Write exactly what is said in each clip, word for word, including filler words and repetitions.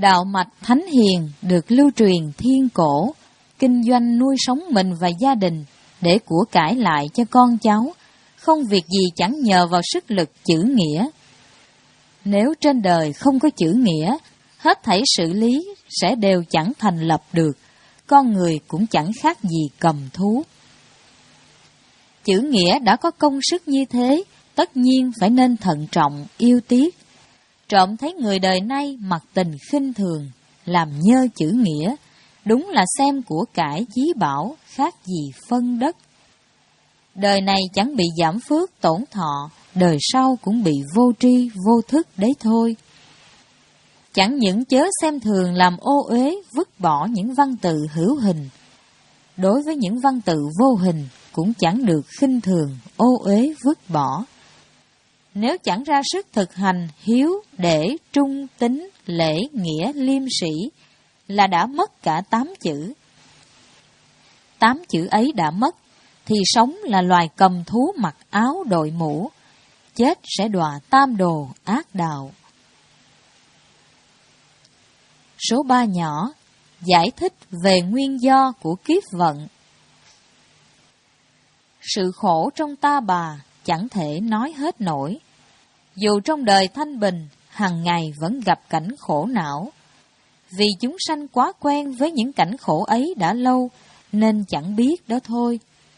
Đạo mạch thánh hiền được lưu truyền thiên cổ, kinh doanh nuôi sống mình và gia đình, để của cải lại cho con cháu, không việc gì chẳng nhờ vào sức lực chữ nghĩa. Nếu trên đời không có chữ nghĩa, hết thảy sự lý sẽ đều chẳng thành lập được, con người cũng chẳng khác gì cầm thú. Chữ nghĩa đã có công sức như thế, tất nhiên phải nên thận trọng, yêu tiếc. Trộm thấy người đời nay mặc tình khinh thường, làm nhơ chữ nghĩa, đúng là xem của cải chí bảo, khác gì phân đất. Đời này chẳng bị giảm phước tổn thọ, đời sau cũng bị vô tri vô thức đấy thôi. Chẳng những chớ xem thường làm ô uế, vứt bỏ những văn tự hữu hình. Đối với những văn tự vô hình cũng chẳng được khinh thường, ô uế vứt bỏ. Nếu chẳng ra sức thực hành hiếu, để, trung, tín, lễ, nghĩa, liêm sĩ, là đã mất cả tám chữ. Tám chữ ấy đã mất, thì sống là loài cầm thú mặc áo đội mũ, chết sẽ đọa tam đồ ác đạo. Số ba nhỏ, giải thích về nguyên do của kiếp vận. Sự khổ trong ta bà chẳng thể nói hết nổi. Dù trong đời thanh bình, hằng ngày vẫn gặp cảnh khổ não. Vì chúng sanh quá quen với những cảnh khổ ấy đã lâu, nên chẳng biết đó thôi.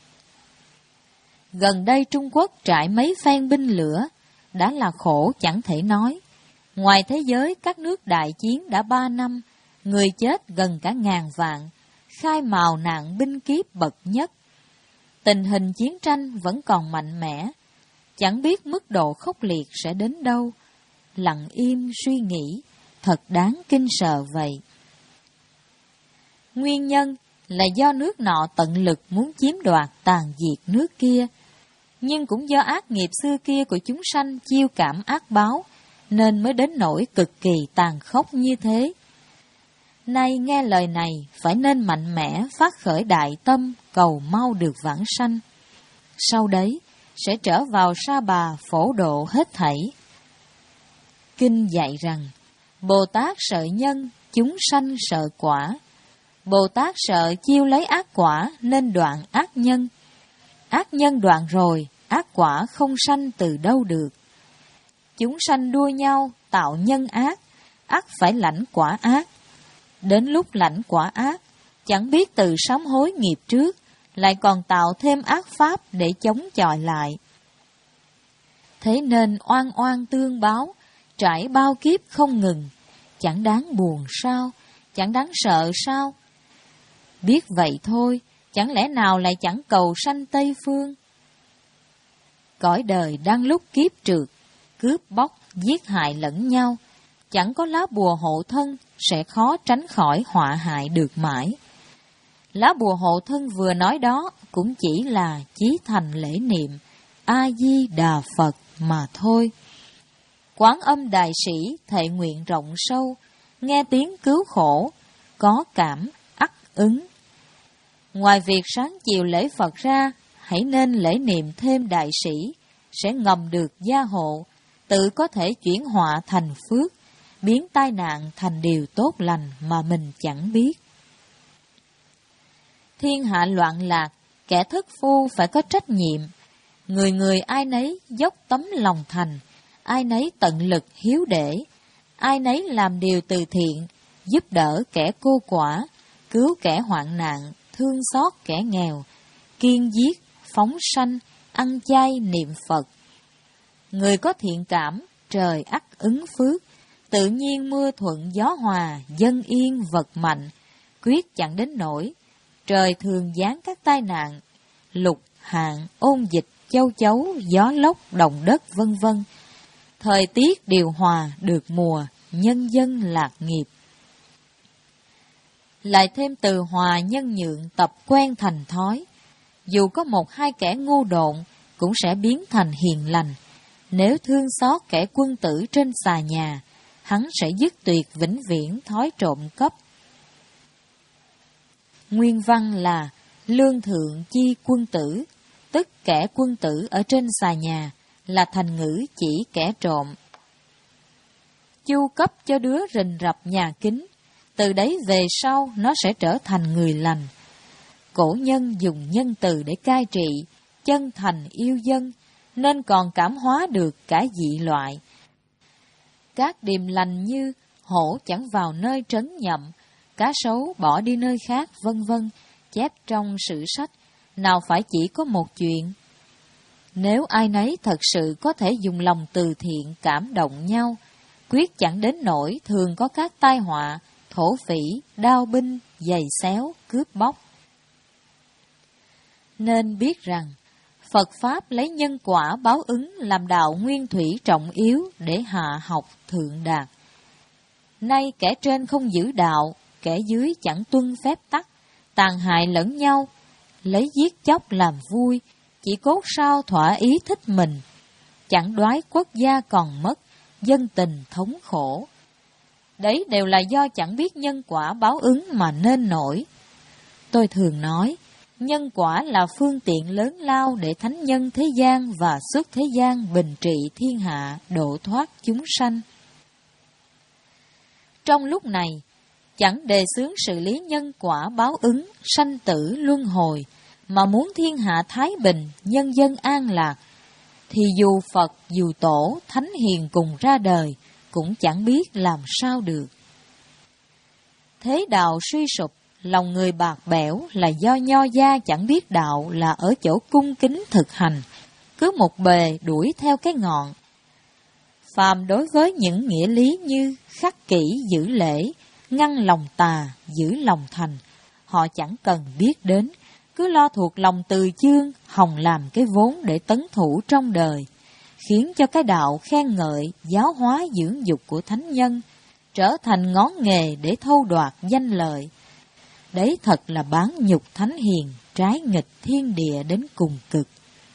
Gần đây Trung Quốc trải mấy phen binh lửa, đã là khổ chẳng thể nói. Ngoài thế giới các nước đại chiến đã ba năm, người chết gần cả ngàn vạn, khai mào nạn binh kiếp bậc nhất. Tình hình chiến tranh vẫn còn mạnh mẽ, chẳng biết mức độ khốc liệt sẽ đến đâu. Lặng im suy nghĩ, thật đáng kinh sợ vậy. Nguyên nhân là do nước nọ tận lực muốn chiếm đoạt tàn diệt nước kia, nhưng cũng do ác nghiệp xưa kia của chúng sanh chiêu cảm ác báo, nên mới đến nỗi cực kỳ tàn khốc như thế. Nay nghe lời này, phải nên mạnh mẽ phát khởi đại tâm, cầu mau được vãng sanh. Sau đấy, sẽ trở vào Sa Bà phổ độ hết thảy. Kinh dạy rằng, Bồ Tát sợ nhân, chúng sanh sợ quả. Bồ Tát sợ chiêu lấy ác quả nên đoạn ác nhân. Ác nhân đoạn rồi, ác quả không sanh từ đâu được. Chúng sanh đua nhau tạo nhân ác, ắt phải lãnh quả ác. Đến lúc lãnh quả ác, chẳng biết từ sám hối nghiệp trước, lại còn tạo thêm ác pháp để chống chọi lại. Thế nên oan oan tương báo, trải bao kiếp không ngừng, chẳng đáng buồn sao, chẳng đáng sợ sao. Biết vậy thôi, chẳng lẽ nào lại chẳng cầu sanh Tây Phương? Cõi đời đang lúc kiếp trượt, cướp bóc, giết hại lẫn nhau, chẳng có lá bùa hộ thân sẽ khó tránh khỏi họa hại được mãi. Lá bùa hộ thân vừa nói đó cũng chỉ là chí thành lễ niệm A-di-đà Phật mà thôi. Quán Âm Đại Sĩ thệ nguyện rộng sâu, nghe tiếng cứu khổ, có cảm ắt ứng. Ngoài việc sáng chiều lễ Phật ra, hãy nên lễ niệm thêm Đại Sĩ, sẽ ngầm được gia hộ, tự có thể chuyển họa thành phước, biến tai nạn thành điều tốt lành mà mình chẳng biết. Thiên hạ loạn lạc, kẻ thất phu phải có trách nhiệm. Người người ai nấy dốc tấm lòng thành, ai nấy tận lực hiếu để, ai nấy làm điều từ thiện, giúp đỡ kẻ cô quả, cứu kẻ hoạn nạn, thương xót kẻ nghèo, kiên giết, phóng sanh, ăn chay niệm Phật. Người có thiện cảm, trời ắt ứng phước, tự nhiên mưa thuận gió hòa, dân yên vật mạnh, quyết chẳng đến nỗi. Trời thường giáng các tai nạn, lục, hạn, ôn dịch, châu chấu, gió lốc, động đất vân vân. Thời tiết điều hòa được mùa, nhân dân lạc nghiệp. Lại thêm từ hòa nhân nhượng tập quen thành thói. Dù có một hai kẻ ngu độn, cũng sẽ biến thành hiền lành. Nếu thương xót kẻ quân tử trên xà nhà, hắn sẽ dứt tuyệt vĩnh viễn thói trộm cắp. Nguyên văn là lương thượng chi quân tử, tức kẻ quân tử ở trên xà nhà, là thành ngữ chỉ kẻ trộm. chu cấp cho đứa rình rập nhà kính. Từ đấy về sau nó sẽ trở thành người lành. Cổ nhân dùng nhân từ để cai trị, chân thành yêu dân, nên còn cảm hóa được cả dị loại. Các điềm lành như hổ chẳng vào nơi trấn nhậm, cá sấu bỏ đi nơi khác, vân vân, chép trong sử sách, nào phải chỉ có một chuyện. Nếu ai nấy thật sự có thể dùng lòng từ thiện cảm động nhau, quyết chẳng đến nỗi thường có các tai họa, thổ phỉ, đao binh, giày xéo, cướp bóc. Nên biết rằng, Phật Pháp lấy nhân quả báo ứng làm đạo nguyên thủy trọng yếu để hạ học thượng đạt. Nay kẻ trên không giữ đạo, kẻ dưới chẳng tuân phép tắc, tàn hại lẫn nhau, lấy giết chóc làm vui, chỉ cốt sao thỏa ý thích mình. Chẳng đoái quốc gia còn mất, dân tình thống khổ. Đấy đều là do chẳng biết nhân quả báo ứng mà nên nổi. Tôi thường nói, nhân quả là phương tiện lớn lao để thánh nhân thế gian và xuất thế gian bình trị thiên hạ, độ thoát chúng sanh. Trong lúc này, chẳng đề xướng xử lý nhân quả báo ứng, sanh tử luân hồi, mà muốn thiên hạ thái bình, nhân dân an lạc, thì dù Phật, dù Tổ, Thánh Hiền cùng ra đời, cũng chẳng biết làm sao được. Thế đạo suy sụp, lòng người bạc bẽo là do nho gia chẳng biết đạo là ở chỗ cung kính thực hành, cứ một bề đuổi theo cái ngọn. Phàm đối với những nghĩa lý như khắc kỷ giữ lễ, ngăn lòng tà, giữ lòng thành, họ chẳng cần biết đến, cứ lo thuộc lòng từ chương, hòng làm cái vốn để tấn thủ trong đời, khiến cho cái đạo khen ngợi, giáo hóa dưỡng dục của thánh nhân, trở thành ngón nghề để thâu đoạt danh lợi. Đấy thật là bán nhục thánh hiền, trái nghịch thiên địa đến cùng cực.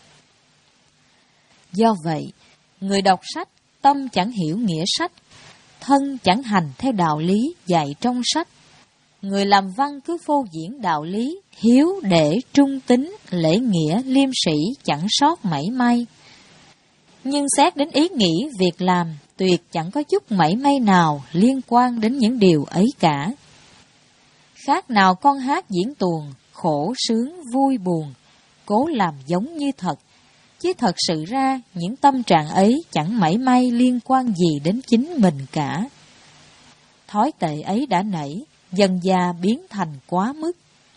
Do vậy, người đọc sách, tâm chẳng hiểu nghĩa sách, thân chẳng hành theo đạo lý dạy trong sách. Người làm văn cứ phô diễn đạo lý, hiếu để trung tín, lễ nghĩa, liêm sĩ chẳng sót mảy may. Nhưng xét đến ý nghĩ, việc làm, tuyệt chẳng có chút mảy may nào liên quan đến những điều ấy cả. Khác nào con hát diễn tuồng, khổ sướng vui buồn, cố làm giống như thật, chứ thật sự ra những tâm trạng ấy chẳng mảy may liên quan gì đến chính mình cả. Thói tệ ấy đã nảy, dần dà biến thành quá mức.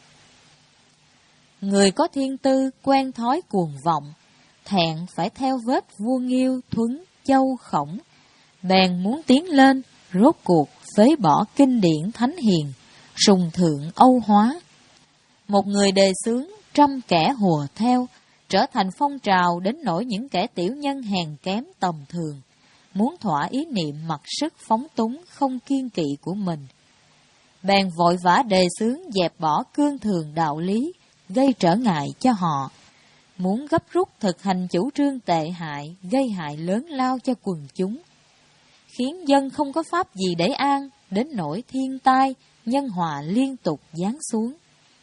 Người có thiên tư quen thói cuồng vọng, thẹn phải theo vết vua Nghiêu, Thuấn, Châu, Khổng, bèn muốn tiến lên, rốt cuộc phế bỏ kinh điển thánh hiền, sùng thượng Âu hóa. Một người đề xướng, trăm kẻ hùa theo, trở thành phong trào đến nỗi những kẻ tiểu nhân hèn kém tầm thường, muốn thỏa ý niệm mặc sức phóng túng không kiên kỵ của mình. Bèn vội vã đề xướng dẹp bỏ cương thường đạo lý, gây trở ngại cho họ, muốn gấp rút thực hành chủ trương tệ hại, gây hại lớn lao cho quần chúng, khiến dân không có pháp gì để an, đến nỗi thiên tai, nhân họa liên tục giáng xuống.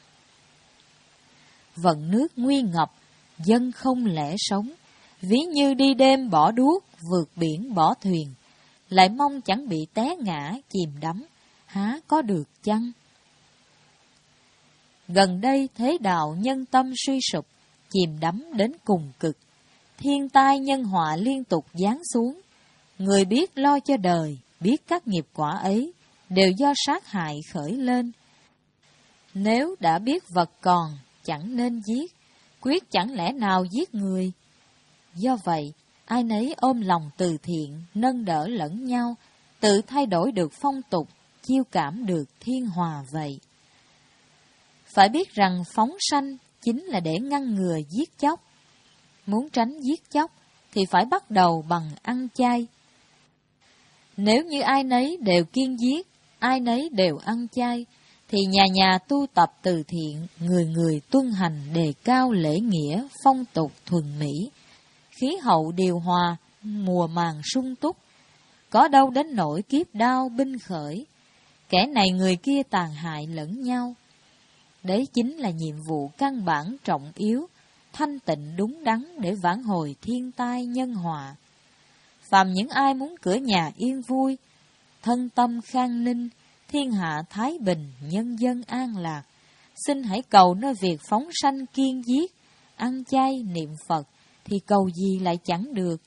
Vận nước nguy ngập, dân không lẽ sống, ví như đi đêm bỏ đuốc, vượt biển bỏ thuyền, lại mong chẳng bị té ngã, chìm đắm, há có được chăng? Gần đây thế đạo nhân tâm suy sụp, chìm đắm đến cùng cực, thiên tai nhân họa liên tục giáng xuống. Người biết lo cho đời, biết các nghiệp quả ấy, đều do sát hại khởi lên. Nếu đã biết vật còn, chẳng nên giết, quyết chẳng lẽ nào giết người. Do vậy, ai nấy ôm lòng từ thiện, nâng đỡ lẫn nhau, tự thay đổi được phong tục, chiêu cảm được thiên hòa vậy. Phải biết rằng phóng sanh chính là để ngăn ngừa giết chóc. Muốn tránh giết chóc thì phải bắt đầu bằng ăn chay. Nếu như ai nấy đều kiêng giết, ai nấy đều ăn chay, thì nhà nhà tu tập từ thiện, người người tuân hành đề cao lễ nghĩa, phong tục thuần mỹ, khí hậu điều hòa, mùa màng sung túc, có đâu đến nỗi kiếp đao binh khởi, kẻ này người kia tàn hại lẫn nhau. Đấy chính là nhiệm vụ căn bản trọng yếu, thanh tịnh đúng đắn để vãn hồi thiên tai nhân họa. Phàm những ai muốn cửa nhà yên vui, thân tâm khang ninh, thiên hạ thái bình, nhân dân an lạc. Xin hãy cầu nơi việc phóng sanh kiêng giết, ăn chay niệm Phật, thì cầu gì lại chẳng được.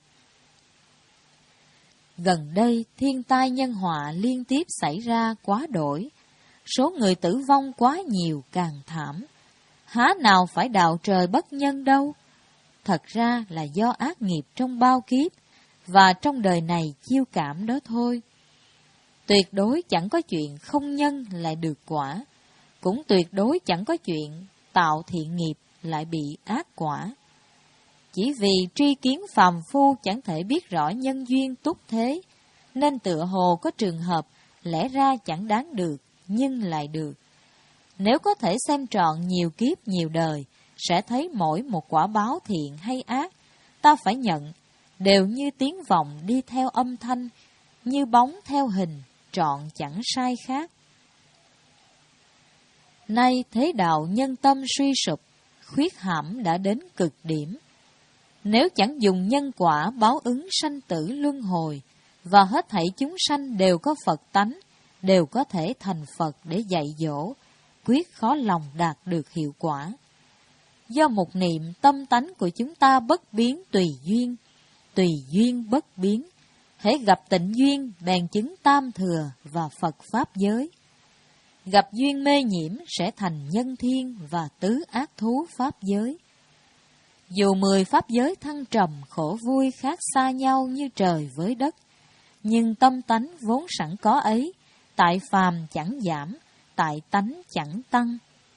Gần đây, thiên tai nhân họa liên tiếp xảy ra quá đổi, số người tử vong quá nhiều càng thảm. Há nào phải đạo trời bất nhân đâu, thật ra là do ác nghiệp trong bao kiếp, và trong đời này chiêu cảm đó thôi. Tuyệt đối chẳng có chuyện không nhân lại được quả, cũng tuyệt đối chẳng có chuyện tạo thiện nghiệp lại bị ác quả. Chỉ vì tri kiến phàm phu chẳng thể biết rõ nhân duyên túc thế, nên tựa hồ có trường hợp lẽ ra chẳng đáng được, nhưng lại được. Nếu có thể xem trọn nhiều kiếp nhiều đời, sẽ thấy mỗi một quả báo thiện hay ác, ta phải nhận, đều như tiếng vọng đi theo âm thanh, như bóng theo hình, trọn chẳng sai khác. Nay thế đạo nhân tâm suy sụp, khuyết hãm đã đến cực điểm. Nếu chẳng dùng nhân quả báo ứng sanh tử luân hồi, và hết thảy chúng sanh đều có Phật tánh, đều có thể thành Phật để dạy dỗ, quyết khó lòng đạt được hiệu quả. Do một niệm tâm tánh của chúng ta bất biến tùy duyên, tùy duyên bất biến, hễ gặp tịnh duyên bèn chứng tam thừa và Phật Pháp giới. Gặp duyên mê nhiễm sẽ thành nhân thiên và tứ ác thú Pháp giới. Dù mười Pháp giới thăng trầm khổ vui khác xa nhau như trời với đất, nhưng tâm tánh vốn sẵn có ấy, tại phàm chẳng giảm, tại tánh chẳng tăng.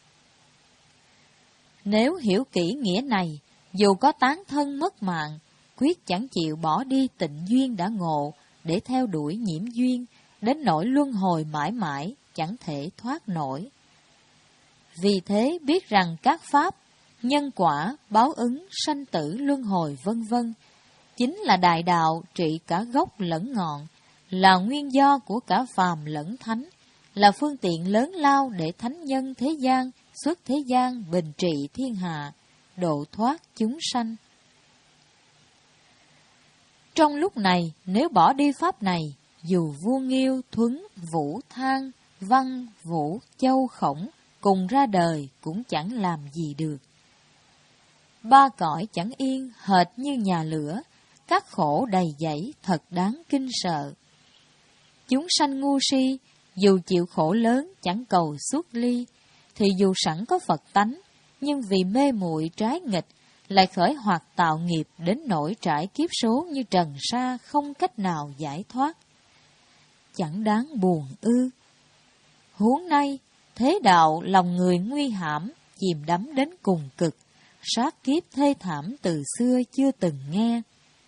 Nếu hiểu kỹ nghĩa này, dù có tán thân mất mạng, quyết chẳng chịu bỏ đi tịnh duyên đã ngộ, để theo đuổi nhiễm duyên, đến nỗi luân hồi mãi mãi, chẳng thể thoát nổi. Vì thế biết rằng các pháp, nhân quả, báo ứng, sanh tử, luân hồi vân vân chính là đại đạo trị cả gốc lẫn ngọn, là nguyên do của cả phàm lẫn thánh, là phương tiện lớn lao để thánh nhân thế gian, xuất thế gian bình trị thiên hạ, độ thoát chúng sanh. Trong lúc này, nếu bỏ đi pháp này, dù vua Nghiêu, Thuấn, Vũ, Thang, Văn, Vũ, Châu, Khổng cùng ra đời cũng chẳng làm gì được. Ba cõi chẳng yên, hệt như nhà lửa, các khổ đầy dẫy thật đáng kinh sợ. Chúng sanh ngu si, dù chịu khổ lớn chẳng cầu xuất ly, thì dù sẵn có Phật tánh, nhưng vì mê muội trái nghịch, lại khởi hoạt tạo nghiệp đến nỗi trải kiếp số như trần sa không cách nào giải thoát. Chẳng đáng buồn ư. Huống nay, thế đạo lòng người nguy hãm, chìm đắm đến cùng cực, sát kiếp thê thảm từ xưa chưa từng nghe.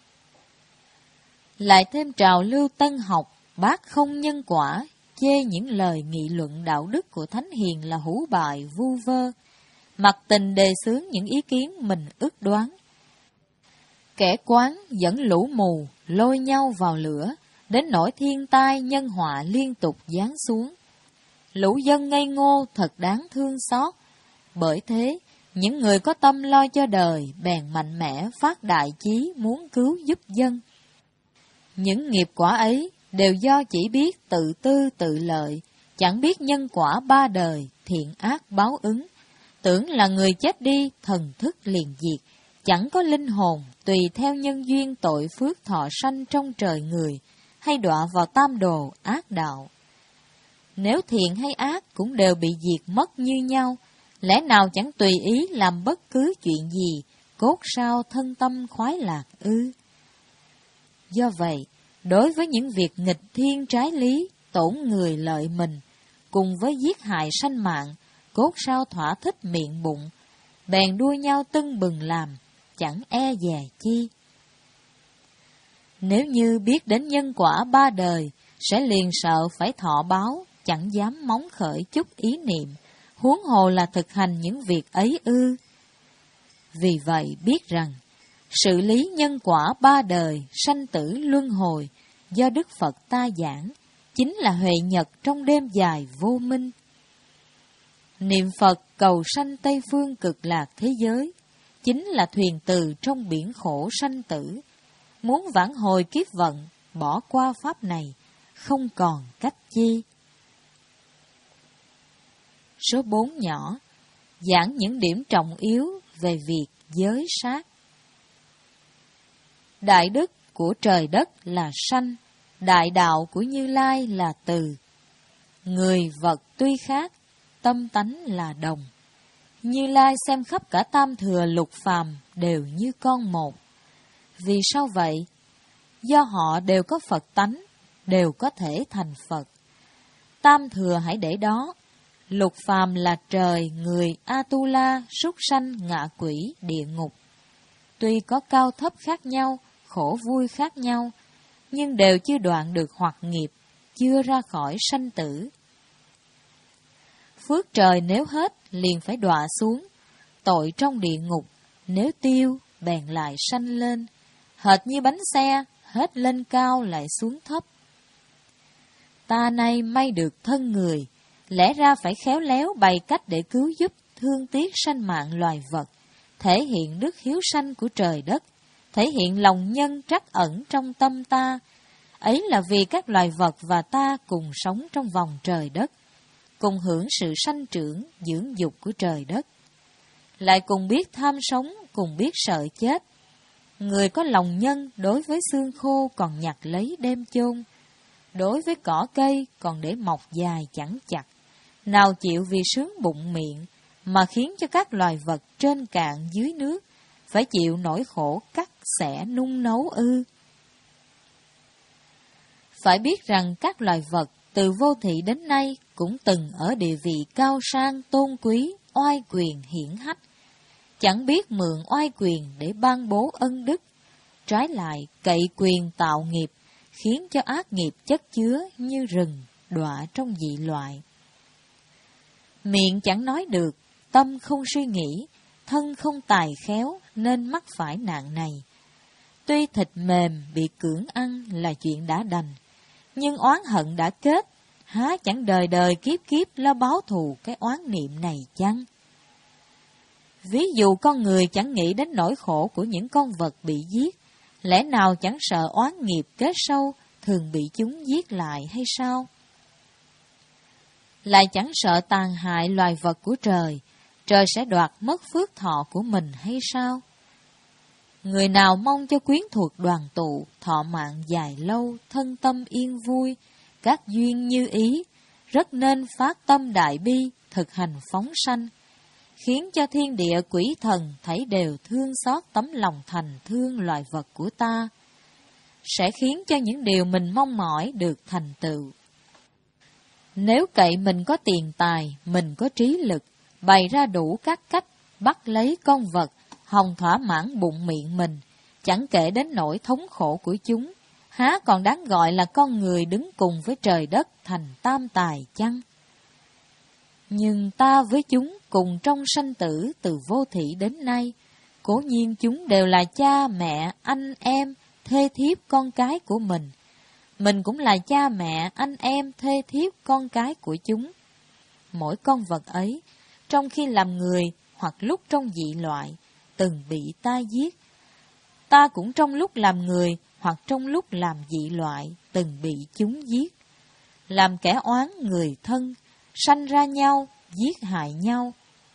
Lại thêm trào lưu tân học, bác không nhân quả, chê những lời nghị luận đạo đức của thánh hiền là hủ bại vu vơ, mặc tình đề xướng những ý kiến mình ước đoán. Kẻ quán dẫn lũ mù, lôi nhau vào lửa, đến nỗi thiên tai nhân họa liên tục giáng xuống. Lũ dân ngây ngô thật đáng thương xót, bởi thế những người có tâm lo cho đời bèn mạnh mẽ phát đại chí muốn cứu giúp dân. Những nghiệp quả ấy đều do chỉ biết tự tư tự lợi, chẳng biết nhân quả ba đời, thiện ác báo ứng, tưởng là người chết đi thần thức liền diệt, chẳng có linh hồn, tùy theo nhân duyên tội phước thọ sanh trong trời người, hay đọa vào tam đồ ác đạo. Nếu thiện hay ác cũng đều bị diệt mất như nhau, lẽ nào chẳng tùy ý làm bất cứ chuyện gì, cốt sao thân tâm khoái lạc ư? Do vậy, đối với những việc nghịch thiên trái lý, tổn người lợi mình, cùng với giết hại sanh mạng, cốt sao thỏa thích miệng bụng, bèn đua nhau tưng bừng làm, chẳng e dè chi. Nếu như biết đến nhân quả ba đời, sẽ liền sợ phải thọ báo, chẳng dám móng khởi chút ý niệm, huống hồ là thực hành những việc ấy ư. Vì vậy biết rằng, sự lý nhân quả ba đời, sanh tử luân hồi, do Đức Phật ta giảng, chính là huệ nhật trong đêm dài vô minh. Niệm Phật cầu sanh Tây Phương cực lạc thế giới, chính là thuyền từ trong biển khổ sanh tử. Muốn vãn hồi kiếp vận, bỏ qua pháp này, không còn cách chi. Số bốn nhỏ, giảng những điểm trọng yếu về việc giới sát. Đại đức của trời đất là sanh, đại đạo của Như Lai là từ. Người vật tuy khác, tâm tánh là đồng. Như Lai xem khắp cả tam thừa lục phàm đều như con một. Vì sao vậy? Do họ đều có Phật tánh, đều có thể thành Phật. Tam thừa hãy để đó. Lục phàm là trời, người, Atula, súc sanh, ngạ quỷ, địa ngục. Tuy có cao thấp khác nhau, khổ vui khác nhau, nhưng đều chưa đoạn được hoặc nghiệp, chưa ra khỏi sanh tử. Phước trời nếu hết, liền phải đọa xuống. Tội trong địa ngục, nếu tiêu, bèn lại sanh lên. Hệt như bánh xe, hết lên cao lại xuống thấp. Ta nay may được thân người, lẽ ra phải khéo léo bày cách để cứu giúp, thương tiếc sanh mạng loài vật, thể hiện đức hiếu sanh của trời đất, thể hiện lòng nhân trắc ẩn trong tâm ta. Ấy là vì các loài vật và ta cùng sống trong vòng trời đất, cùng hưởng sự sanh trưởng, dưỡng dục của trời đất. Lại cùng biết tham sống, cùng biết sợ chết. Người có lòng nhân đối với xương khô còn nhặt lấy đem chôn, đối với cỏ cây còn để mọc dài chẳng chặt. Nào chịu vì sướng bụng miệng, mà khiến cho các loài vật trên cạn dưới nước phải chịu nỗi khổ cắt xẻ nung nấu ư? Phải biết rằng các loài vật từ vô thị đến nay cũng từng ở địa vị cao sang tôn quý, oai quyền hiển hách, chẳng biết mượn oai quyền để ban bố ân đức, trái lại cậy quyền tạo nghiệp, khiến cho ác nghiệp chất chứa như rừng, đọa trong dị loại. Miệng chẳng nói được, tâm không suy nghĩ, thân không tài khéo nên mắc phải nạn này. Tuy thịt mềm bị cưỡng ăn là chuyện đã đành, nhưng oán hận đã kết, há chẳng đời đời kiếp kiếp lo báo thù cái oán niệm này chăng? Ví dụ con người chẳng nghĩ đến nỗi khổ của những con vật bị giết, lẽ nào chẳng sợ oán nghiệp kết sâu thường bị chúng giết lại hay sao? Lại chẳng sợ tàn hại loài vật của trời, trời sẽ đoạt mất phước thọ của mình hay sao? Người nào mong cho quyến thuộc đoàn tụ, thọ mạng dài lâu, thân tâm yên vui, các duyên như ý, rất nên phát tâm đại bi, thực hành phóng sanh, khiến cho thiên địa quỷ thần thấy đều thương xót tấm lòng thành thương loài vật của ta, sẽ khiến cho những điều mình mong mỏi được thành tựu. Nếu cậy mình có tiền tài, mình có trí lực, bày ra đủ các cách, bắt lấy con vật, hòng thỏa mãn bụng miệng mình, chẳng kể đến nỗi thống khổ của chúng, há còn đáng gọi là con người đứng cùng với trời đất thành tam tài chăng? Nhưng ta với chúng cùng trong sanh tử từ vô thị đến nay, cố nhiên chúng đều là cha, mẹ, anh em, thê thiếp con cái của mình. Mình cũng là cha mẹ, anh em, thê thiếp con cái của chúng. Mỗi con vật ấy, trong khi làm người hoặc lúc trong dị loại, từng bị ta giết. Ta cũng trong lúc làm người hoặc trong lúc làm dị loại, từng bị chúng giết. Làm kẻ oán người thân, sanh ra nhau, giết hại nhau.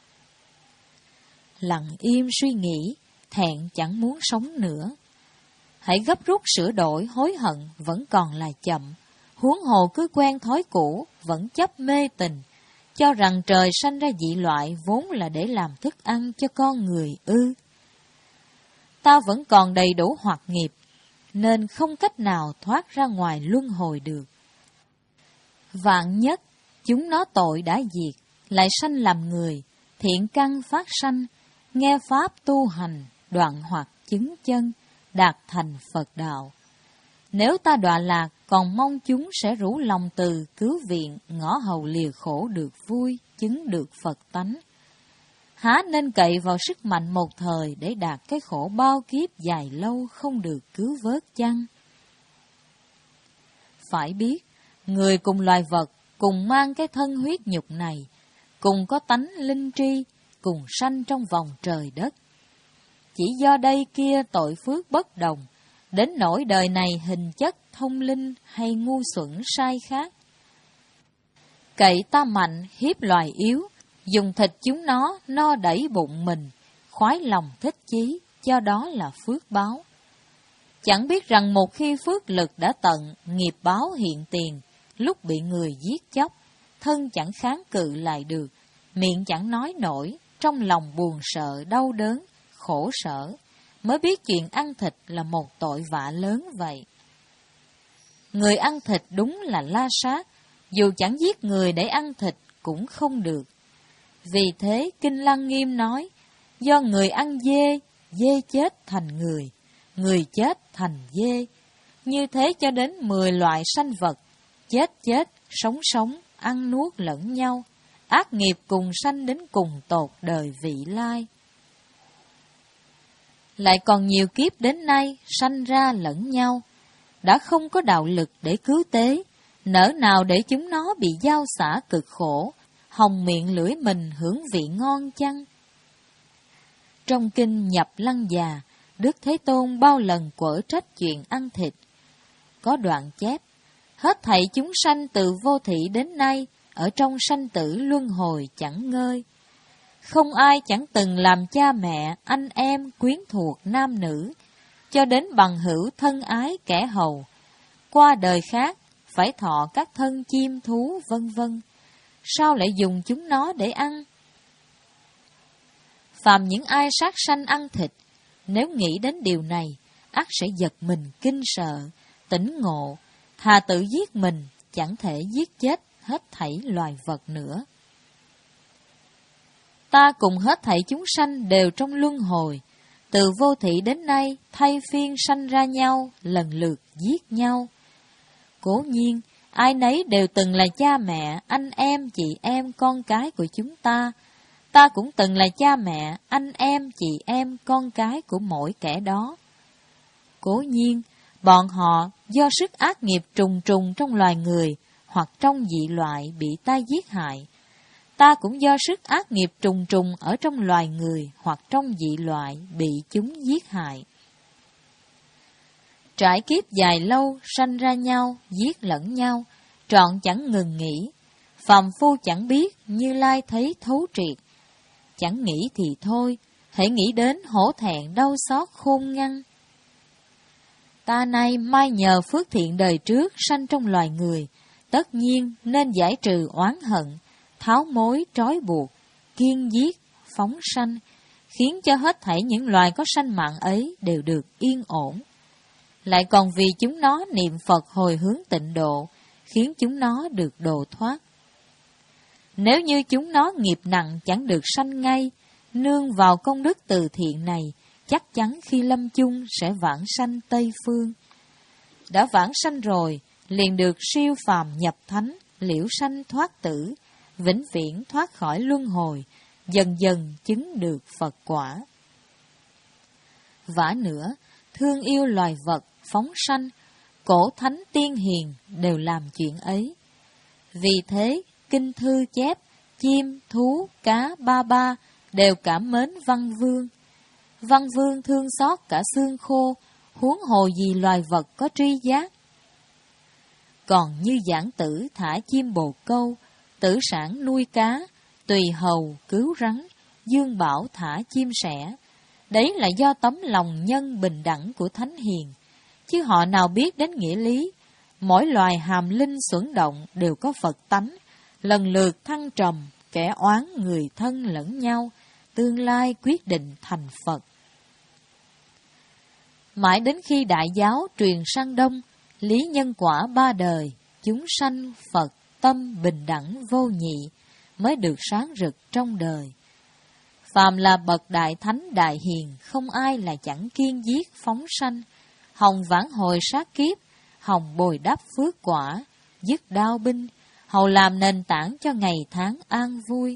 Lặng im suy nghĩ, thẹn chẳng muốn sống nữa. Hãy gấp rút sửa đổi, hối hận vẫn còn là chậm. Huống hồ cứ quen thói cũ, vẫn chấp mê tình, cho rằng trời sanh ra dị loại vốn là để làm thức ăn cho con người ư. Ta vẫn còn đầy đủ hoặc nghiệp, nên không cách nào thoát ra ngoài luân hồi được. Vạn nhất, chúng nó tội đã diệt, lại sanh làm người, thiện căn phát sanh, nghe pháp tu hành, đoạn hoặc chứng chân, đạt thành Phật đạo. Nếu ta đọa lạc, còn mong chúng sẽ rủ lòng từ cứu viện, ngõ hầu lìa khổ được vui, chứng được Phật tánh. Há nên cậy vào sức mạnh một thời để đạt cái khổ bao kiếp dài lâu không được cứu vớt chăng? Phải biết, người cùng loài vật, cùng mang cái thân huyết nhục này, cùng có tánh linh tri, cùng sanh trong vòng trời đất. Chỉ do đây kia tội phước bất đồng, đến nỗi đời này hình chất thông linh hay ngu xuẩn sai khác. Cậy ta mạnh hiếp loài yếu, dùng thịt chúng nó no đẩy bụng mình, khoái lòng thích chí, cho đó là phước báo. Chẳng biết rằng một khi phước lực đã tận, nghiệp báo hiện tiền, lúc bị người giết chóc, thân chẳng kháng cự lại được, miệng chẳng nói nổi, trong lòng buồn sợ, đau đớn, khổ sở, mới biết chuyện ăn thịt là một tội vạ lớn vậy. Người ăn thịt đúng là la sát, dù chẳng giết người để ăn thịt cũng không được. Vì thế Kinh Lăng Nghiêm nói, do người ăn dê, dê chết thành người, người chết thành dê. Như thế cho đến mười loại sanh vật, chết chết, sống sống, ăn nuốt lẫn nhau, ác nghiệp cùng sanh đến cùng tột đời vị lai. Lại còn nhiều kiếp đến nay sanh ra lẫn nhau, đã không có đạo lực để cứu tế, nỡ nào để chúng nó bị giao xả cực khổ, hồng miệng lưỡi mình hưởng vị ngon chăng? Trong kinh Nhập Lăng Già, Đức Thế Tôn bao lần quở trách chuyện ăn thịt. Có đoạn chép, hết thảy chúng sanh từ vô thị đến nay, ở trong sanh tử luân hồi chẳng ngơi. Không ai chẳng từng làm cha mẹ, anh em, quyến thuộc, nam nữ, cho đến bằng hữu thân ái kẻ hầu. Qua đời khác, phải thọ các thân chim thú vân vân. Sao lại dùng chúng nó để ăn? Phàm những ai sát sanh ăn thịt, nếu nghĩ đến điều này, ắt sẽ giật mình kinh sợ, tỉnh ngộ, thà tự giết mình, chẳng thể giết chết hết thảy loài vật nữa. Ta cùng hết thảy chúng sanh đều trong luân hồi, từ vô thị đến nay thay phiên sanh ra nhau, lần lượt giết nhau. Cố nhiên, ai nấy đều từng là cha mẹ, anh em, chị em, con cái của chúng ta. Ta cũng từng là cha mẹ, anh em, chị em, con cái của mỗi kẻ đó. Cố nhiên, bọn họ do sức ác nghiệp trùng trùng trong loài người hoặc trong dị loại bị ta giết hại. Ta cũng do sức ác nghiệp trùng trùng ở trong loài người hoặc trong dị loại bị chúng giết hại. Trải kiếp dài lâu, sanh ra nhau, giết lẫn nhau, trọn chẳng ngừng nghỉ. Phàm phu chẳng biết, Như Lai thấy thấu triệt. Chẳng nghĩ thì thôi, hãy nghĩ đến hổ thẹn đau xót khôn ngăn. Ta nay mai nhờ phước thiện đời trước sanh trong loài người, tất nhiên nên giải trừ oán hận, tháo mối trói buộc, kiên giết, phóng sanh, khiến cho hết thảy những loài có sanh mạng ấy đều được yên ổn. Lại còn vì chúng nó niệm Phật hồi hướng tịnh độ, khiến chúng nó được độ thoát. Nếu như chúng nó nghiệp nặng chẳng được sanh ngay, nương vào công đức từ thiện này, chắc chắn khi lâm chung sẽ vãng sanh Tây Phương. Đã vãng sanh rồi, liền được siêu phàm nhập thánh, liễu sanh thoát tử, vĩnh viễn thoát khỏi luân hồi, dần dần chứng được Phật quả. Vả nữa, thương yêu loài vật, phóng sanh, cổ thánh tiên hiền đều làm chuyện ấy. Vì thế, kinh thư chép, chim, thú, cá, ba ba đều cảm mến Văn Vương. Văn Vương thương xót cả xương khô, huống hồ gì loài vật có tri giác. Còn như Giảng Tử thả chim bồ câu, Tử Sản nuôi cá, Tùy Hầu cứu rắn, Dương Bảo thả chim sẻ, đấy là do tấm lòng nhân bình đẳng của Thánh Hiền, chứ họ nào biết đến nghĩa lý. Mỗi loài hàm linh xuẩn động đều có Phật tánh, lần lượt thăng trầm, kẻ oán người thân lẫn nhau, tương lai quyết định thành Phật. Mãi đến khi Đại giáo truyền sang Đông, lý nhân quả ba đời, chúng sanh Phật tâm bình đẳng vô nhị, mới được sáng rực trong đời. Phàm là bậc đại thánh đại hiền, không ai là chẳng kiên giết phóng sanh, hồng vãn hồi sát kiếp, hồng bồi đắp phước quả, dứt đao binh, hầu làm nền tảng cho ngày tháng an vui.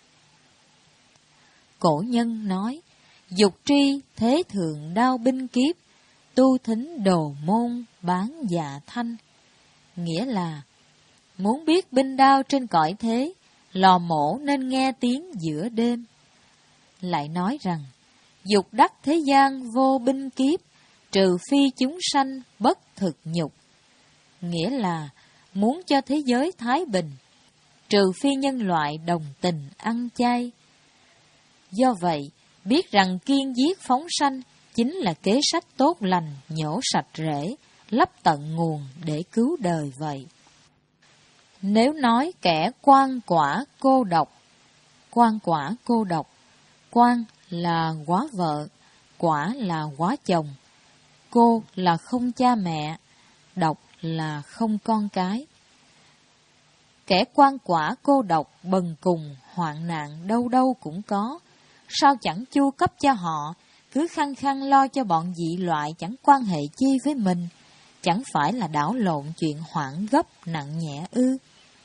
Cổ nhân nói, dục tri thế thượng đao binh kiếp, tu thính đồ môn bán dạ thanh. Nghĩa là, muốn biết binh đao trên cõi thế, lò mổ nên nghe tiếng giữa đêm. Lại nói rằng, dục đắc thế gian vô binh kiếp, trừ phi chúng sanh bất thực nhục, nghĩa là muốn cho thế giới thái bình, trừ phi nhân loại đồng tình ăn chay. Do vậy, biết rằng kiên giết phóng sanh chính là kế sách tốt lành, nhổ sạch rễ, lấp tận nguồn để cứu đời vậy. Nếu nói kẻ quan quả cô độc, quan quả cô độc, quan là quá vợ, quả là quá chồng, cô là không cha mẹ, độc là không con cái. Kẻ quan quả cô độc, bần cùng, hoạn nạn đâu đâu cũng có, sao chẳng chu cấp cho họ, cứ khăng khăng lo cho bọn dị loại chẳng quan hệ chi với mình, chẳng phải là đảo lộn chuyện hoạn gấp nặng nhẹ ư?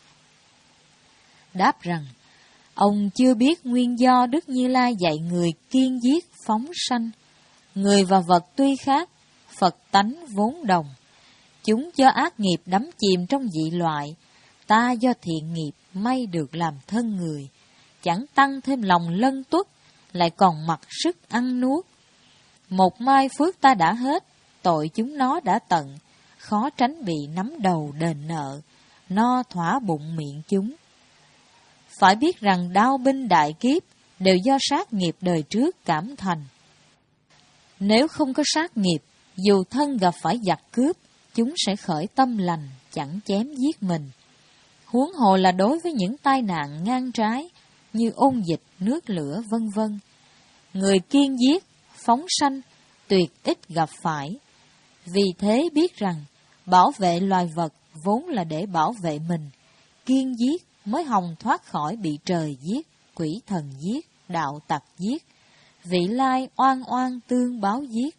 Đáp rằng, ông chưa biết nguyên do Đức Như Lai dạy người kiên giết phóng sanh. Người và vật tuy khác, Phật tánh vốn đồng. Chúng do ác nghiệp đắm chìm trong dị loại, ta do thiện nghiệp may được làm thân người, chẳng tăng thêm lòng lân tuất, lại còn mặc sức ăn nuốt. Một mai phước ta đã hết, tội chúng nó đã tận, khó tránh bị nắm đầu đền nợ, no thỏa bụng miệng chúng. Phải biết rằng đao binh đại kiếp đều do sát nghiệp đời trước cảm thành. Nếu không có sát nghiệp, dù thân gặp phải giặc cướp, chúng sẽ khởi tâm lành, chẳng chém giết mình. Huống hồ là đối với những tai nạn ngang trái, như ôn dịch, nước lửa vân vân. Người kiên giết, phóng sanh, tuyệt ít gặp phải. Vì thế biết rằng, bảo vệ loài vật vốn là để bảo vệ mình. Kiên giết mới hòng thoát khỏi bị trời giết, quỷ thần giết, đạo tặc giết, vị lai oan oan tương báo giết.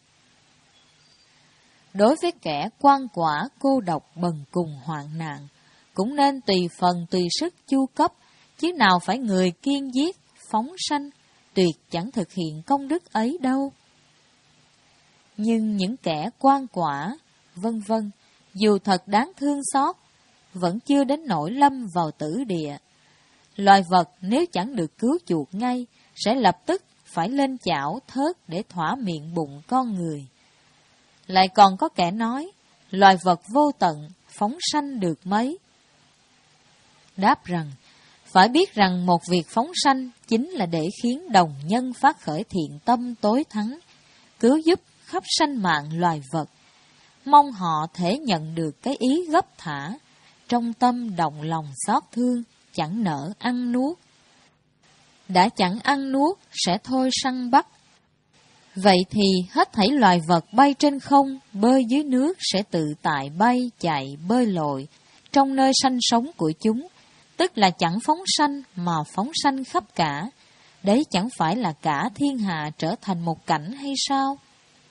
Đối với kẻ quan quả cô độc bần cùng hoạn nạn, cũng nên tùy phần tùy sức chu cấp, chứ nào phải người kiên giết, phóng sanh, tuyệt chẳng thực hiện công đức ấy đâu. Nhưng những kẻ quan quả, vân vân, dù thật đáng thương xót, vẫn chưa đến nỗi lâm vào tử địa. Loài vật nếu chẳng được cứu chuộc ngay, sẽ lập tức phải lên chảo thớt để thỏa miệng bụng con người. Lại còn có kẻ nói, loài vật vô tận, phóng sanh được mấy. Đáp rằng, phải biết rằng một việc phóng sanh chính là để khiến đồng nhân phát khởi thiện tâm tối thắng, cứu giúp khắp sanh mạng loài vật, mong họ thể nhận được cái ý gấp thả, trong tâm động lòng xót thương, chẳng nỡ ăn nuốt. Đã chẳng ăn nuốt, sẽ thôi săn bắt. Vậy thì hết thảy loài vật bay trên không, bơi dưới nước sẽ tự tại bay, chạy, bơi lội, trong nơi sanh sống của chúng, tức là chẳng phóng sanh mà phóng sanh khắp cả. Đấy chẳng phải là cả thiên hạ trở thành một cảnh hay sao?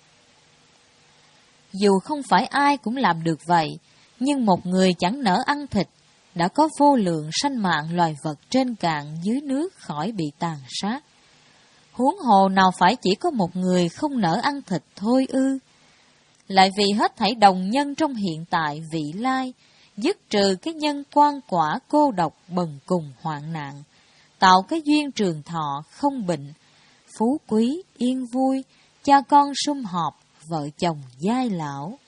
Dù không phải ai cũng làm được vậy, nhưng một người chẳng nỡ ăn thịt, đã có vô lượng sanh mạng loài vật trên cạn dưới nước khỏi bị tàn sát. Huống hồ nào phải chỉ có một người không nỡ ăn thịt thôi ư? Lại vì hết thảy đồng nhân trong hiện tại vị lai, dứt trừ cái nhân quan quả cô độc bần cùng hoạn nạn, tạo cái duyên trường thọ không bệnh, phú quý yên vui, cha con sum họp, vợ chồng giai lão.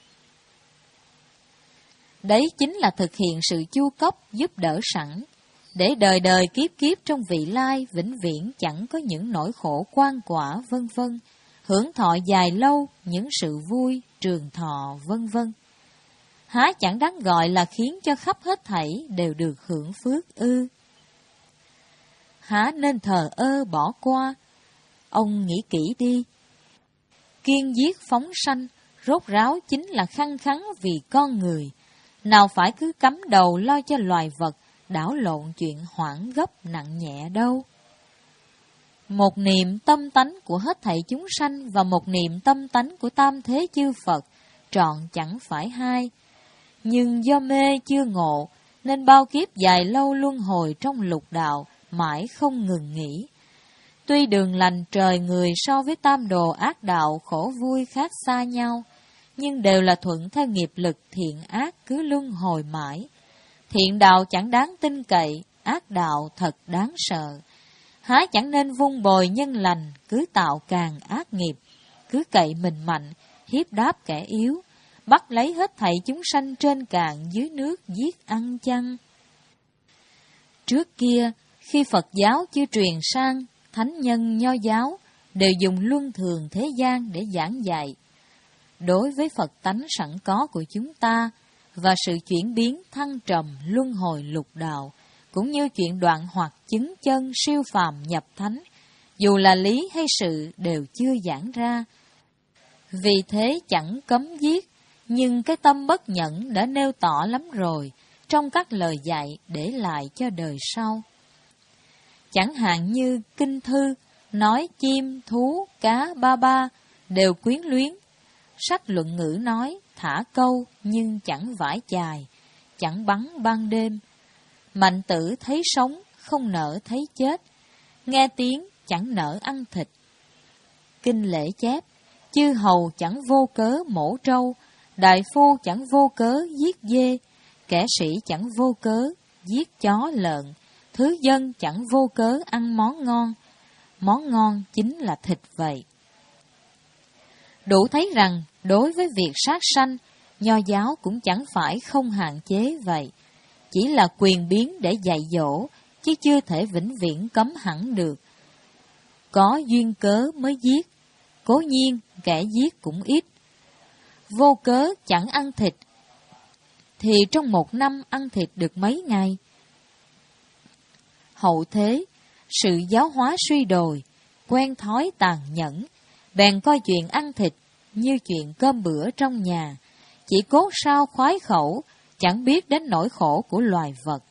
Đấy chính là thực hiện sự chu cấp giúp đỡ sẵn, để đời đời kiếp kiếp trong vị lai vĩnh viễn chẳng có những nỗi khổ quan quả vân vân, hưởng thọ dài lâu những sự vui trường thọ vân vân. Há chẳng đáng gọi là khiến cho khắp hết thảy đều được hưởng phước ư? Há nên thờ ơ bỏ qua? Ông nghĩ kỹ đi. Kiên giết phóng sanh, rốt ráo chính là khăng khắng vì con người, nào phải cứ cắm đầu lo cho loài vật, đảo lộn chuyện hoảng gấp nặng nhẹ đâu. Một niệm tâm tánh của hết thảy chúng sanh và một niệm tâm tánh của tam thế chư Phật, trọn chẳng phải hai. Nhưng do mê chưa ngộ, nên bao kiếp dài lâu luân hồi trong lục đạo, mãi không ngừng nghỉ. Tuy đường lành trời người so với tam đồ ác đạo khổ vui khác xa nhau, nhưng đều là thuận theo nghiệp lực thiện ác cứ luân hồi mãi. Thiện đạo chẳng đáng tin cậy, ác đạo thật đáng sợ. Há chẳng nên vun bồi nhân lành, cứ tạo càng ác nghiệp, cứ cậy mình mạnh, hiếp đáp kẻ yếu, bắt lấy hết thảy chúng sanh trên cạn dưới nước giết ăn chăng? Trước kia, khi Phật giáo chưa truyền sang, thánh nhân Nho giáo đều dùng luân thường thế gian để giảng dạy. Đối với Phật tánh sẵn có của chúng ta và sự chuyển biến thăng trầm luân hồi lục đạo, cũng như chuyện đoạn hoặc chứng chân siêu phàm nhập thánh, dù là lý hay sự đều chưa giảng ra. Vì thế chẳng cấm giết, nhưng cái tâm bất nhẫn đã nêu tỏ lắm rồi trong các lời dạy để lại cho đời sau. Chẳng hạn như kinh thư nói chim, thú, cá, ba ba đều quyến luyến. Sách luận ngữ nói thả câu nhưng chẳng vải chài, chẳng bắn ban đêm. Mạnh tử thấy sống, không nỡ thấy chết. Nghe tiếng chẳng nỡ ăn thịt. Kinh lễ chép, chư hầu chẳng vô cớ mổ trâu, đại phu chẳng vô cớ giết dê, kẻ sĩ chẳng vô cớ giết chó lợn, thứ dân chẳng vô cớ ăn món ngon. Món ngon chính là thịt vậy. Đủ thấy rằng, đối với việc sát sanh, Nho giáo cũng chẳng phải không hạn chế vậy. Chỉ là quyền biến để dạy dỗ, chứ chưa thể vĩnh viễn cấm hẳn được. Có duyên cớ mới giết, cố nhiên kẻ giết cũng ít. Vô cớ chẳng ăn thịt, thì trong một năm ăn thịt được mấy ngày? Hậu thế, sự giáo hóa suy đồi, quen thói tàn nhẫn, bèn coi chuyện ăn thịt như chuyện cơm bữa trong nhà, chỉ cốt sao khoái khẩu, chẳng biết đến nỗi khổ của loài vật.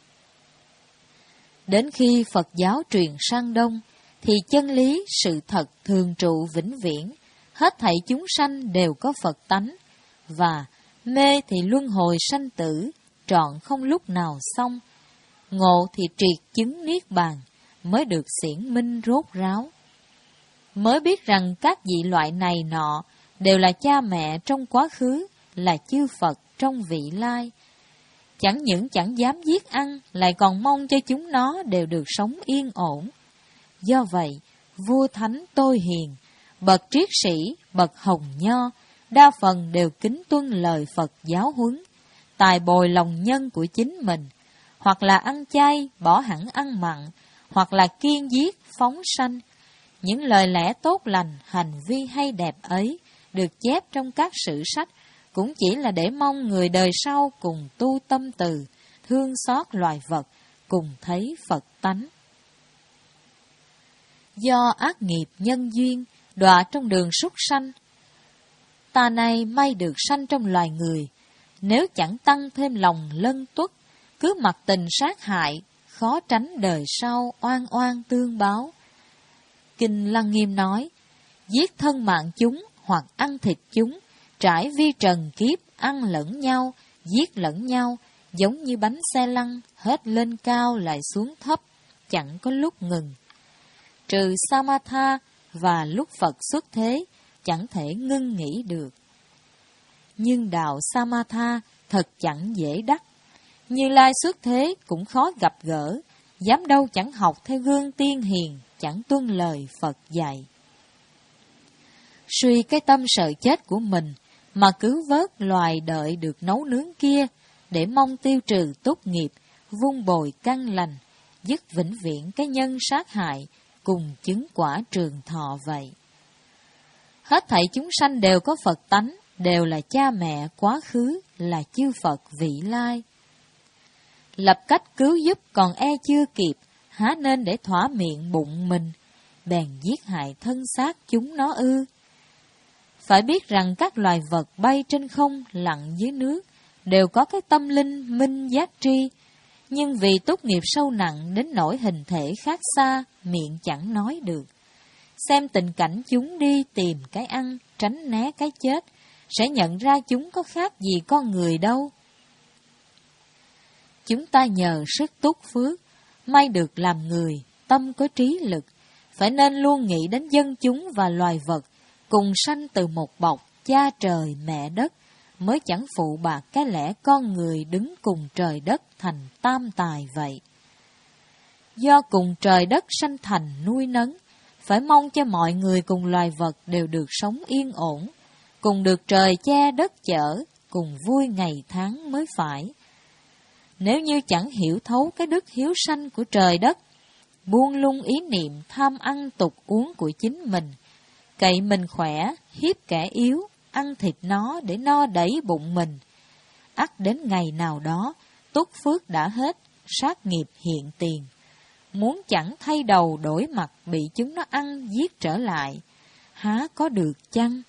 Đến khi Phật giáo truyền sang Đông, thì chân lý, sự thật thường trụ vĩnh viễn, hết thảy chúng sanh đều có Phật tánh, và mê thì luân hồi sanh tử, trọn không lúc nào xong, ngộ thì triệt chứng niết bàn, mới được xiển minh rốt ráo. Mới biết rằng các vị loại này nọ đều là cha mẹ trong quá khứ, là chư Phật trong vị lai. Chẳng những chẳng dám giết ăn, lại còn mong cho chúng nó đều được sống yên ổn. Do vậy, vua thánh tôi hiền, bậc triết sĩ, bậc hồng nho, đa phần đều kính tuân lời Phật giáo huấn, tài bồi lòng nhân của chính mình, hoặc là ăn chay, bỏ hẳn ăn mặn, hoặc là kiêng giết, phóng sanh. Những lời lẽ tốt lành, hành vi hay đẹp ấy, được chép trong các sử sách, cũng chỉ là để mong người đời sau cùng tu tâm từ, thương xót loài vật, cùng thấy Phật tánh. Do ác nghiệp nhân duyên, đọa trong đường súc sanh, ta nay may được sanh trong loài người, nếu chẳng tăng thêm lòng lân tuất, cứ mặc tình sát hại, khó tránh đời sau oan oan tương báo. Kinh Lăng Nghiêm nói, giết thân mạng chúng hoặc ăn thịt chúng, trải vi trần kiếp, ăn lẫn nhau, giết lẫn nhau, giống như bánh xe lăn, hết lên cao lại xuống thấp, chẳng có lúc ngừng. Trừ Samatha và lúc Phật xuất thế, chẳng thể ngưng nghỉ được. Nhưng đạo Samatha thật chẳng dễ đắc. Như Lai xuất thế cũng khó gặp gỡ, dám đâu chẳng học theo gương tiên hiền, chẳng tuân lời Phật dạy. Suy cái tâm sợ chết của mình, mà cứu vớt loài đợi được nấu nướng kia, để mong tiêu trừ tốt nghiệp, vun bồi căn lành, dứt vĩnh viễn cái nhân sát hại, cùng chứng quả trường thọ vậy. Hết thảy chúng sanh đều có Phật tánh, đều là cha mẹ quá khứ, là chư Phật vị lai. Lập cách cứu giúp còn e chưa kịp, há nên để thỏa miệng bụng mình, bèn giết hại thân xác chúng nó ư? Phải biết rằng các loài vật bay trên không, lặn dưới nước, đều có cái tâm linh minh giác tri, nhưng vì tốt nghiệp sâu nặng đến nỗi hình thể khác xa, miệng chẳng nói được. Xem tình cảnh chúng đi tìm cái ăn, tránh né cái chết, sẽ nhận ra chúng có khác gì con người đâu. Chúng ta nhờ sức túc phước, may được làm người, tâm có trí lực, phải nên luôn nghĩ đến dân chúng và loài vật, cùng sanh từ một bọc cha trời mẹ đất, mới chẳng phụ bạc cái lẽ con người đứng cùng trời đất thành tam tài vậy. Do cùng trời đất sanh thành nuôi nấng, phải mong cho mọi người cùng loài vật đều được sống yên ổn, cùng được trời che đất chở, cùng vui ngày tháng mới phải. Nếu như chẳng hiểu thấu cái đức hiếu sanh của trời đất, buông lung ý niệm tham ăn tục uống của chính mình, cậy mình khỏe, hiếp kẻ yếu, ăn thịt nó để no đẩy bụng mình, ắt đến ngày nào đó, túc phước đã hết, sát nghiệp hiện tiền. Muốn chẳng thay đầu đổi mặt bị chúng nó ăn giết trở lại, há có được chăng?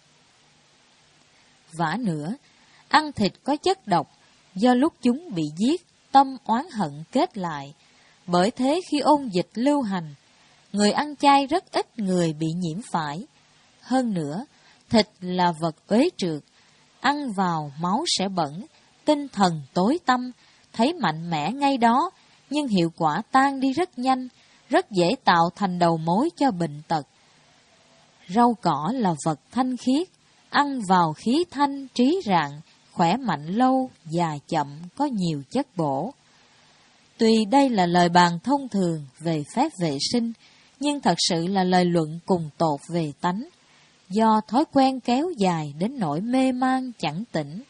Vả nữa, ăn thịt có chất độc, do lúc chúng bị giết, tâm oán hận kết lại. Bởi thế khi ôn dịch lưu hành, người ăn chay rất ít người bị nhiễm phải. Hơn nữa, thịt là vật uế trượt, ăn vào máu sẽ bẩn, tinh thần tối tăm, thấy mạnh mẽ ngay đó, nhưng hiệu quả tan đi rất nhanh, rất dễ tạo thành đầu mối cho bệnh tật. Rau cỏ là vật thanh khiết, ăn vào khí thanh trí rạng, khỏe mạnh lâu, già chậm, có nhiều chất bổ. Tuy đây là lời bàn thông thường về phép vệ sinh, nhưng thật sự là lời luận cùng tột về tánh, do thói quen kéo dài đến nỗi mê man chẳng tỉnh.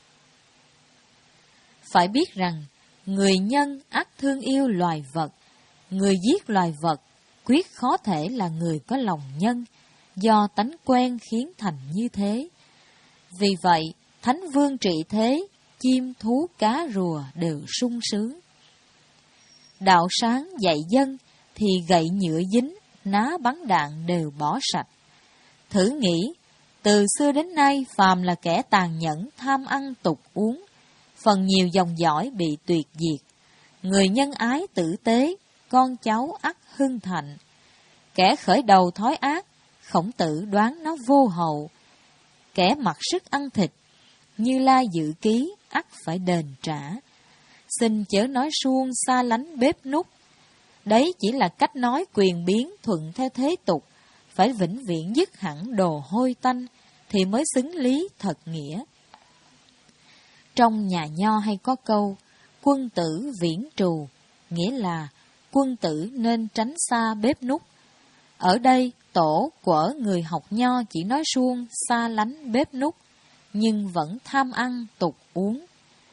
Phải biết rằng, người nhân ắt thương yêu loài vật, người giết loài vật quyết khó thể là người có lòng nhân, do tánh quen khiến thành như thế. Vì vậy, Thánh Vương trị thế, chim thú cá rùa đều sung sướng. Đạo sáng dạy dân thì gậy nhựa dính, ná bắn đạn đều bỏ sạch. Thử nghĩ, từ xưa đến nay phàm là kẻ tàn nhẫn tham ăn tục uống, phần nhiều dòng dõi bị tuyệt diệt. Người nhân ái tử tế, con cháu ắt hưng thạnh. Kẻ khởi đầu thói ác, Khổng Tử đoán nó vô hậu. Kẻ mặc sức ăn thịt, Như Lai dự ký ắt phải đền trả. Xin chớ nói suông xa lánh bếp núc. Đấy chỉ là cách nói quyền biến thuận theo thế tục, phải vĩnh viễn dứt hẳn đồ hôi tanh, thì mới xứng lý thật nghĩa. Trong nhà nho hay có câu, quân tử viễn trù, nghĩa là quân tử nên tránh xa bếp núc. Ở đây, tổ của người học nho chỉ nói suông xa lánh bếp núc, nhưng vẫn tham ăn tục uống.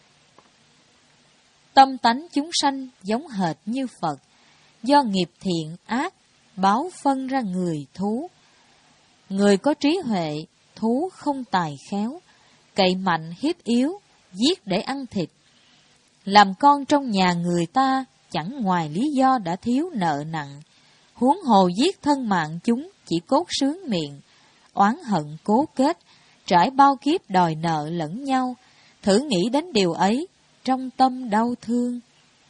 Tâm tánh chúng sanh giống hệt như Phật, do nghiệp thiện ác, báo phân ra người thú. Người có trí huệ, thú không tài khéo, cậy mạnh hiếp yếu, giết để ăn thịt. Làm con trong nhà người ta, chẳng ngoài lý do đã thiếu nợ nặng, huống hồ giết thân mạng chúng chỉ cốt sướng miệng, oán hận cố kết, trải bao kiếp đòi nợ lẫn nhau. Thử nghĩ đến điều ấy, trong tâm đau thương.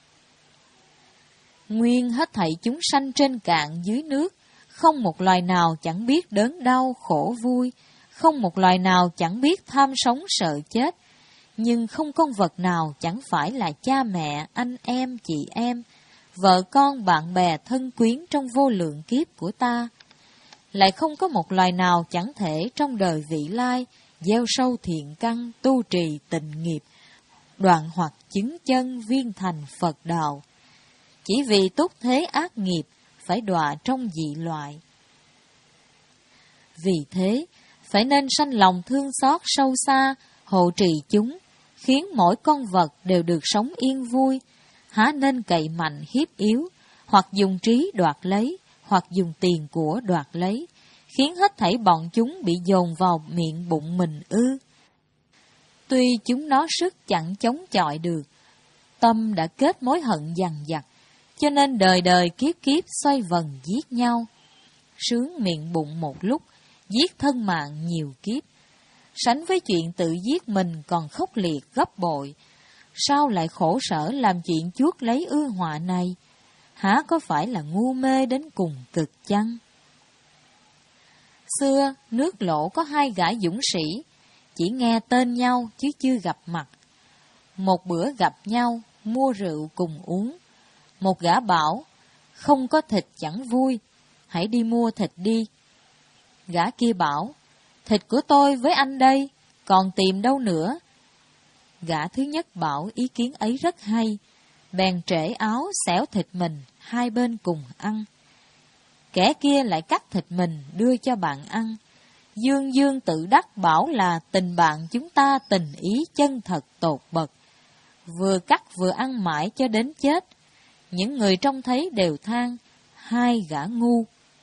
Nguyên hết thảy chúng sanh trên cạn dưới nước, không một loài nào chẳng biết đớn đau khổ vui, không một loài nào chẳng biết tham sống sợ chết, nhưng không con vật nào chẳng phải là cha mẹ, anh em, chị em, vợ con, bạn bè, thân quyến trong vô lượng kiếp của ta. Lại không có một loài nào chẳng thể trong đời vị lai gieo sâu thiện căn, tu trì tịnh nghiệp, đoạn hoặc chứng chân viên thành Phật đạo. Chỉ vì túc thế ác nghiệp, phải đọa trong dị loại. Vì thế, phải nên sanh lòng thương xót sâu xa, hộ trì chúng, khiến mỗi con vật đều được sống yên vui. Há nên cậy mạnh hiếp yếu, hoặc dùng trí đoạt lấy, hoặc dùng tiền của đoạt lấy, khiến hết thảy bọn chúng bị dồn vào miệng bụng mình ư? Tuy chúng nó sức chẳng chống chọi được, tâm đã kết mối hận dằn vặt, cho nên đời đời kiếp kiếp xoay vần giết nhau. Sướng miệng bụng một lúc, giết thân mạng nhiều kiếp. Sánh với chuyện tự giết mình còn khốc liệt gấp bội, sao lại khổ sở làm chuyện chuốc lấy ưa họa này? Há có phải là ngu mê đến cùng cực chăng? Xưa, nước Lỗ có hai gã dũng sĩ, chỉ nghe tên nhau chứ chưa gặp mặt. Một bữa gặp nhau, mua rượu cùng uống. Một gã bảo, không có thịt chẳng vui, hãy đi mua thịt đi. Gã kia bảo, thịt của tôi với anh đây, còn tìm đâu nữa. Gã thứ nhất bảo ý kiến ấy rất hay, bèn trễ áo xẻo thịt mình, hai bên cùng ăn. Kẻ kia lại cắt thịt mình đưa cho bạn ăn, dương dương tự đắc bảo là tình bạn chúng ta tình ý chân thật tột bậc. Vừa cắt vừa ăn mãi cho đến chết. Những người trông thấy đều than, hai gã ngu.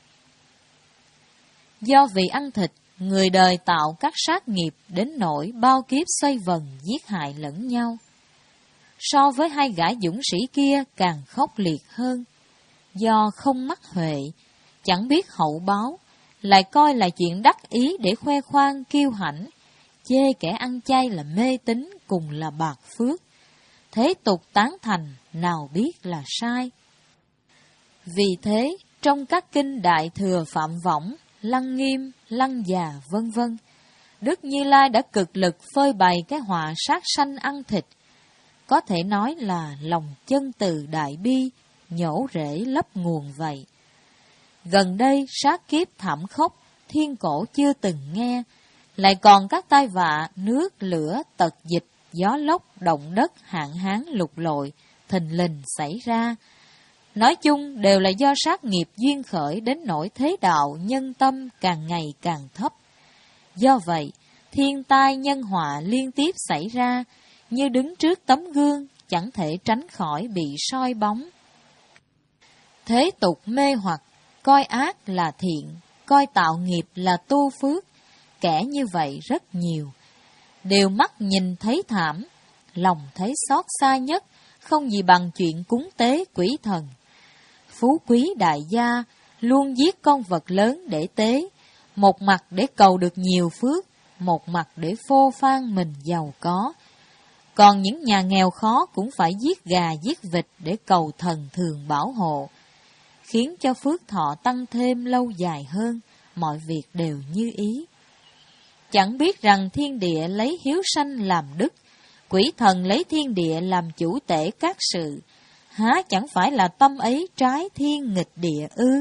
Do vì ăn thịt, người đời tạo các sát nghiệp đến nỗi bao kiếp xoay vần giết hại lẫn nhau. So với hai gã dũng sĩ kia càng khốc liệt hơn. Do không mắc huệ, chẳng biết hậu báo, lại coi là chuyện đắc ý để khoe khoang kiêu hãnh, chê kẻ ăn chay là mê tín cùng là bạc phước. Thế tục tán thành, nào biết là sai. Vì thế, trong các kinh Đại Thừa Phạm Võng, Lăng Nghiêm, Lăng Già vân vân, Đức Như Lai đã cực lực phơi bày cái họa sát sanh ăn thịt. Có thể nói là lòng chân từ đại bi, nhổ rễ lấp nguồn vậy. Gần đây sát kiếp thảm khốc, thiên cổ chưa từng nghe, lại còn các tai vạ, nước, lửa, tật dịch, gió lốc, động đất, hạn hán, lục lội, thình lình xảy ra. Nói chung đều là do sát nghiệp duyên khởi đến nỗi thế đạo nhân tâm càng ngày càng thấp. Do vậy, thiên tai nhân họa liên tiếp xảy ra, như đứng trước tấm gương, chẳng thể tránh khỏi bị soi bóng. Thế tục mê hoặc, coi ác là thiện, coi tạo nghiệp là tu phước, kẻ như vậy rất nhiều. Đều mắt nhìn thấy thảm, lòng thấy xót xa nhất, không gì bằng chuyện cúng tế quỷ thần. Phú quý đại gia luôn giết con vật lớn để tế, một mặt để cầu được nhiều phước, một mặt để phô phan mình giàu có. Còn những nhà nghèo khó cũng phải giết gà giết vịt để cầu thần thường bảo hộ, khiến cho phước thọ tăng thêm lâu dài hơn, mọi việc đều như ý. Chẳng biết rằng thiên địa lấy hiếu sanh làm đức, quỷ thần lấy thiên địa làm chủ tể các sự, há chẳng phải là tâm ấy trái thiên nghịch địa ư?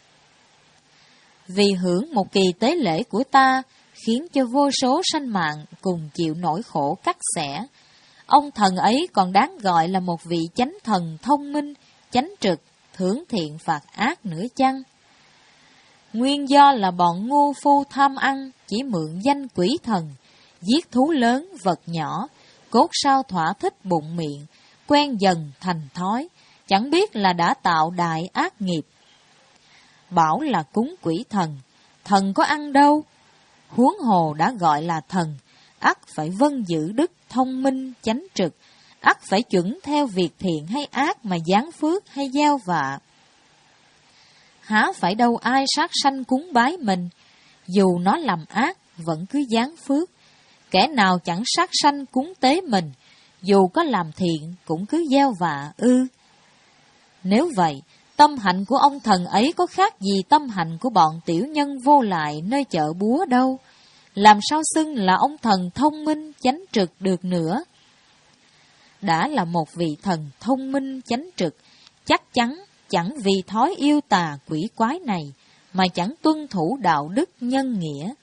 Vì hưởng một kỳ tế lễ của ta, khiến cho vô số sanh mạng cùng chịu nỗi khổ cắt xẻ. Ông thần ấy còn đáng gọi là một vị chánh thần thông minh, chánh trực, thưởng thiện phạt ác nữa chăng? Nguyên do là bọn ngu phu tham ăn, chỉ mượn danh quỷ thần, giết thú lớn, vật nhỏ, cốt sao thỏa thích bụng miệng, quen dần thành thói, chẳng biết là đã tạo đại ác nghiệp. Bảo là cúng quỷ thần, thần có ăn đâu? Huống hồ đã gọi là thần, ắt phải vâng giữ đức, thông minh, chánh trực, ắt phải chuẩn theo việc thiện hay ác mà giáng phước hay gieo vạ. Há phải đâu ai sát sanh cúng bái mình, dù nó làm ác vẫn cứ giáng phước. Kẻ nào chẳng sát sanh cúng tế mình, dù có làm thiện cũng cứ gieo vạ ư? Nếu vậy, tâm hạnh của ông thần ấy có khác gì tâm hạnh của bọn tiểu nhân vô lại nơi chợ búa đâu, làm sao xưng là ông thần thông minh chánh trực được nữa? Đã là một vị thần thông minh chánh trực, chắc chắn chẳng vì thói yêu tà quỷ quái này mà chẳng tuân thủ đạo đức nhân nghĩa.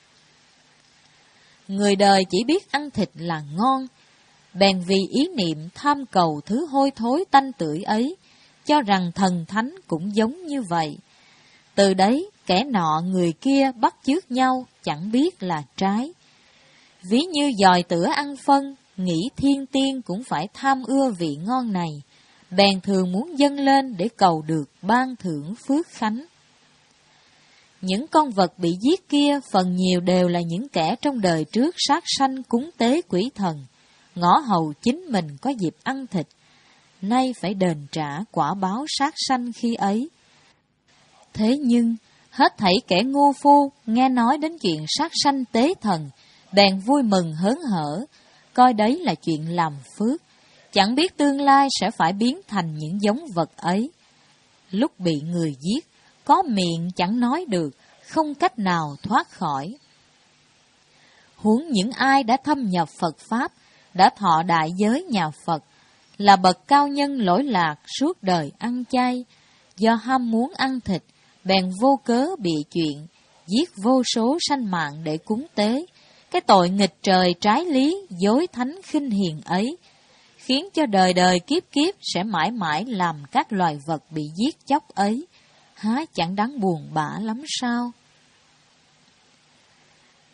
Người đời chỉ biết ăn thịt là ngon, bèn vì ý niệm tham cầu thứ hôi thối tanh tưởi ấy, cho rằng thần thánh cũng giống như vậy. Từ đấy, kẻ nọ người kia bắt chước nhau, chẳng biết là trái. Ví như dòi tửa ăn phân, nghĩ thiên tiên cũng phải tham ưa vị ngon này, bèn thường muốn dâng lên để cầu được ban thưởng phước khánh. Những con vật bị giết kia phần nhiều đều là những kẻ trong đời trước sát sanh cúng tế quỷ thần, ngõ hầu chính mình có dịp ăn thịt, nay phải đền trả quả báo sát sanh khi ấy. Thế nhưng, hết thảy kẻ ngu phu nghe nói đến chuyện sát sanh tế thần, bèn vui mừng hớn hở, coi đấy là chuyện làm phước, chẳng biết tương lai sẽ phải biến thành những giống vật ấy. Lúc bị người giết, có miệng chẳng nói được, không cách nào thoát khỏi. Huống những ai đã thâm nhập Phật Pháp, đã thọ đại giới nhà Phật, là bậc cao nhân lỗi lạc suốt đời ăn chay, do ham muốn ăn thịt, bèn vô cớ bịa chuyện, giết vô số sanh mạng để cúng tế. Cái tội nghịch trời trái lý, dối thánh khinh hiền ấy, khiến cho đời đời kiếp kiếp sẽ mãi mãi làm các loài vật bị giết chóc ấy, há chẳng đáng buồn bã lắm sao?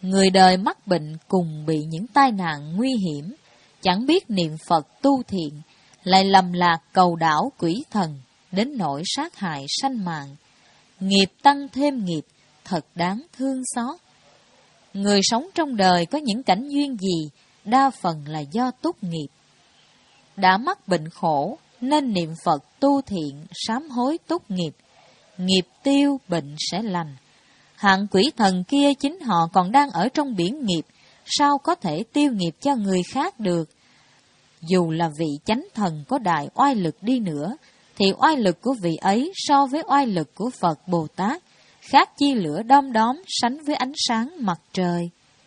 Người đời mắc bệnh cùng bị những tai nạn nguy hiểm, chẳng biết niệm Phật tu thiện, lại lầm lạc cầu đảo quỷ thần, đến nỗi sát hại sanh mạng. Nghiệp tăng thêm nghiệp, thật đáng thương xót. Người sống trong đời có những cảnh duyên gì, đa phần là do túc nghiệp. Đã mắc bệnh khổ, nên niệm Phật tu thiện, sám hối túc nghiệp. Nghiệp tiêu, bệnh sẽ lành. Hạng quỷ thần kia chính họ còn đang ở trong biển nghiệp, sao có thể tiêu nghiệp cho người khác được? Dù là vị chánh thần có đại oai lực đi nữa, thì oai lực của vị ấy so với oai lực của Phật Bồ Tát, khác chi lửa đom đóm sánh với ánh sáng mặt trời.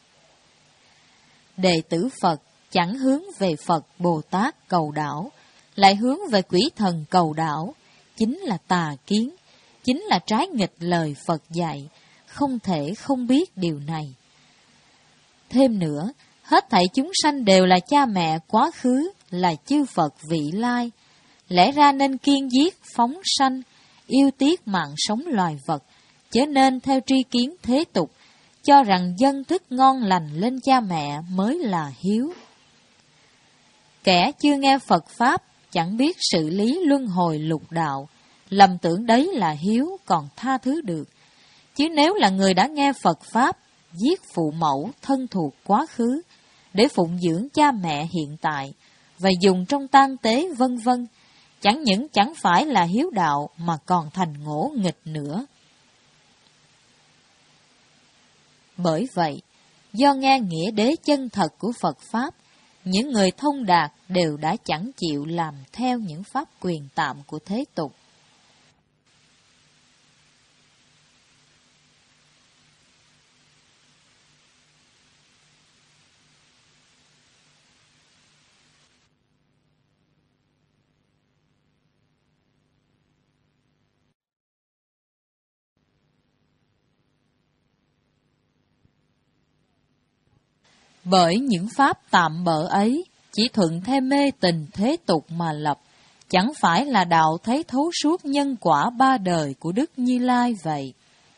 Đệ tử Phật chẳng hướng về Phật Bồ Tát cầu đảo, lại hướng về quỷ thần cầu đảo, chính là tà kiến, chính là trái nghịch lời Phật dạy, không thể không biết điều này. Thêm nữa, hết thảy chúng sanh đều là cha mẹ quá khứ, là chư Phật vị lai, lẽ ra nên kiêng giết, phóng sanh, yêu tiếc mạng sống loài vật, chớ nên theo tri kiến thế tục, cho rằng dân thức ngon lành lên cha mẹ mới là hiếu. Kẻ chưa nghe Phật Pháp, chẳng biết sự lý luân hồi lục đạo, lầm tưởng đấy là hiếu còn tha thứ được. Chứ nếu là người đã nghe Phật Pháp, giết phụ mẫu, thân thuộc quá khứ, để phụng dưỡng cha mẹ hiện tại, và dùng trong tang tế vân vân, chẳng những chẳng phải là hiếu đạo mà còn thành ngỗ nghịch nữa. Bởi vậy, do nghe nghĩa đế chân thật của Phật Pháp, những người thông đạt đều đã chẳng chịu làm theo những pháp quyền tạm của thế tục. Bởi những pháp tạm bợ ấy, chỉ thuận theo mê tình thế tục mà lập, chẳng phải là đạo thấy thấu suốt nhân quả ba đời của Đức Như Lai vậy.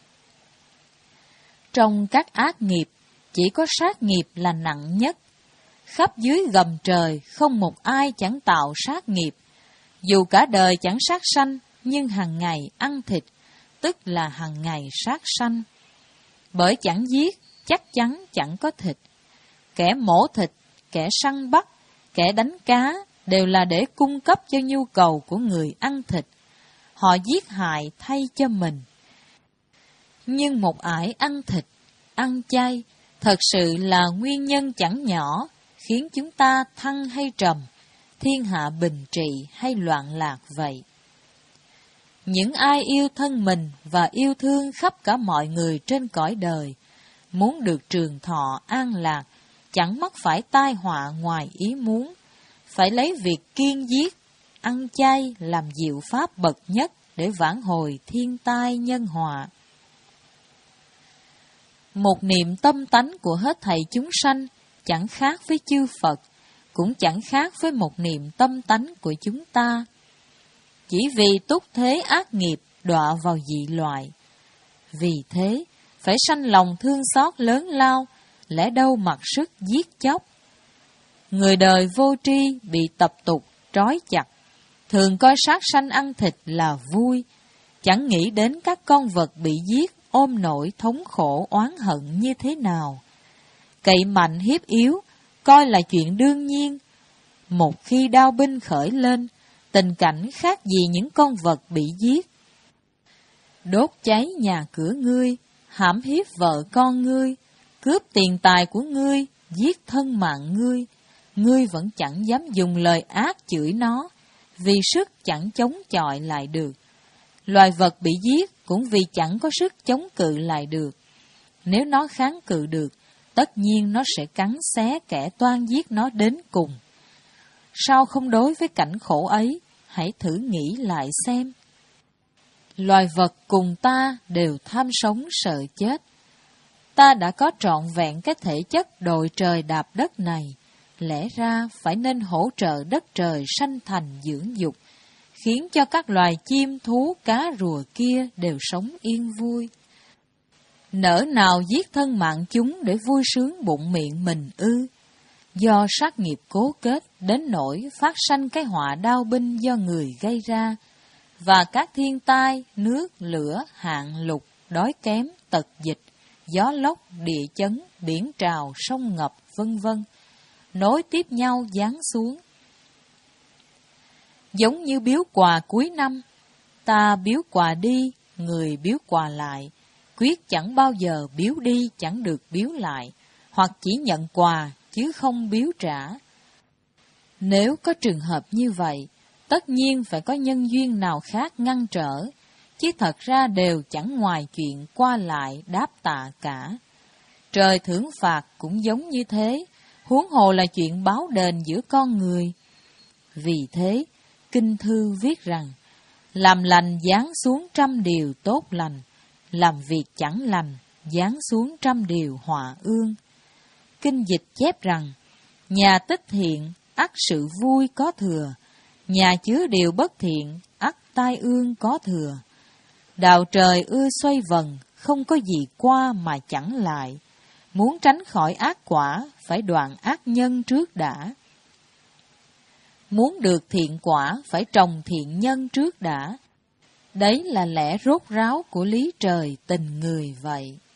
Trong các ác nghiệp, chỉ có sát nghiệp là nặng nhất. Khắp dưới gầm trời, không một ai chẳng tạo sát nghiệp. Dù cả đời chẳng sát sanh, nhưng hàng ngày ăn thịt, tức là hàng ngày sát sanh. Bởi chẳng giết, chắc chắn chẳng có thịt. Kẻ mổ thịt, kẻ săn bắt, kẻ đánh cá đều là để cung cấp cho nhu cầu của người ăn thịt. Họ giết hại thay cho mình. Nhưng một ải ăn thịt, ăn chay, thật sự là nguyên nhân chẳng nhỏ, khiến chúng ta thăng hay trầm, thiên hạ bình trị hay loạn lạc vậy. Những ai yêu thân mình và yêu thương khắp cả mọi người trên cõi đời, muốn được trường thọ an lạc, chẳng mắc phải tai họa ngoài ý muốn, phải lấy việc kiêng giết, ăn chay làm diệu pháp bậc nhất để vãn hồi thiên tai nhân họa. Một niệm tâm tánh của hết thảy chúng sanh chẳng khác với chư Phật, cũng chẳng khác với một niệm tâm tánh của chúng ta. Chỉ vì túc thế ác nghiệp đọa vào dị loại. Vì thế, phải sanh lòng thương xót lớn lao, lẽ đâu mặc sức giết chóc. Người đời vô tri bị tập tục trói chặt, thường coi sát sanh ăn thịt là vui, chẳng nghĩ đến các con vật bị giết ôm nỗi thống khổ oán hận như thế nào. Cậy mạnh hiếp yếu, coi là chuyện đương nhiên. Một khi đao binh khởi lên, tình cảnh khác gì những con vật bị giết. Đốt cháy nhà cửa ngươi, hãm hiếp vợ con ngươi, cướp tiền tài của ngươi, giết thân mạng ngươi, ngươi vẫn chẳng dám dùng lời ác chửi nó, vì sức chẳng chống chọi lại được. Loài vật bị giết cũng vì chẳng có sức chống cự lại được. Nếu nó kháng cự được, tất nhiên nó sẽ cắn xé kẻ toan giết nó đến cùng. Sao không đối với cảnh khổ ấy, hãy thử nghĩ lại xem. Loài vật cùng ta đều tham sống sợ chết. Ta đã có trọn vẹn cái thể chất đội trời đạp đất này, lẽ ra phải nên hỗ trợ đất trời sanh thành dưỡng dục, khiến cho các loài chim, thú, cá, rùa kia đều sống yên vui. Nỡ nào giết thân mạng chúng để vui sướng bụng miệng mình ư? Do sát nghiệp cố kết đến nỗi phát sanh cái họa đao binh do người gây ra, và các thiên tai, nước, lửa, hạn lục, đói kém, tật dịch, gió lốc, địa chấn, biển trào, sông ngập, vân vân, nối tiếp nhau giáng xuống. Giống như biếu quà cuối năm, ta biếu quà đi, người biếu quà lại, quyết chẳng bao giờ biếu đi chẳng được biếu lại, hoặc chỉ nhận quà chứ không biếu trả. Nếu có trường hợp như vậy, tất nhiên phải có nhân duyên nào khác ngăn trở, chứ thật ra đều chẳng ngoài chuyện qua lại đáp tạ cả. Trời thưởng phạt cũng giống như thế, huống hồ là chuyện báo đền giữa con người. Vì thế, Kinh Thư viết rằng, làm lành giáng xuống trăm điều tốt lành, làm việc chẳng lành giáng xuống trăm điều họa ương. Kinh dịch chép rằng, nhà tích thiện, ắt sự vui có thừa, nhà chứa điều bất thiện, ắt tai ương có thừa. Đạo trời ưa xoay vần, không có gì qua mà chẳng lại. Muốn tránh khỏi ác quả, phải đoạn ác nhân trước đã. Muốn được thiện quả, phải trồng thiện nhân trước đã. Đấy là lẽ rốt ráo của lý trời tình người vậy.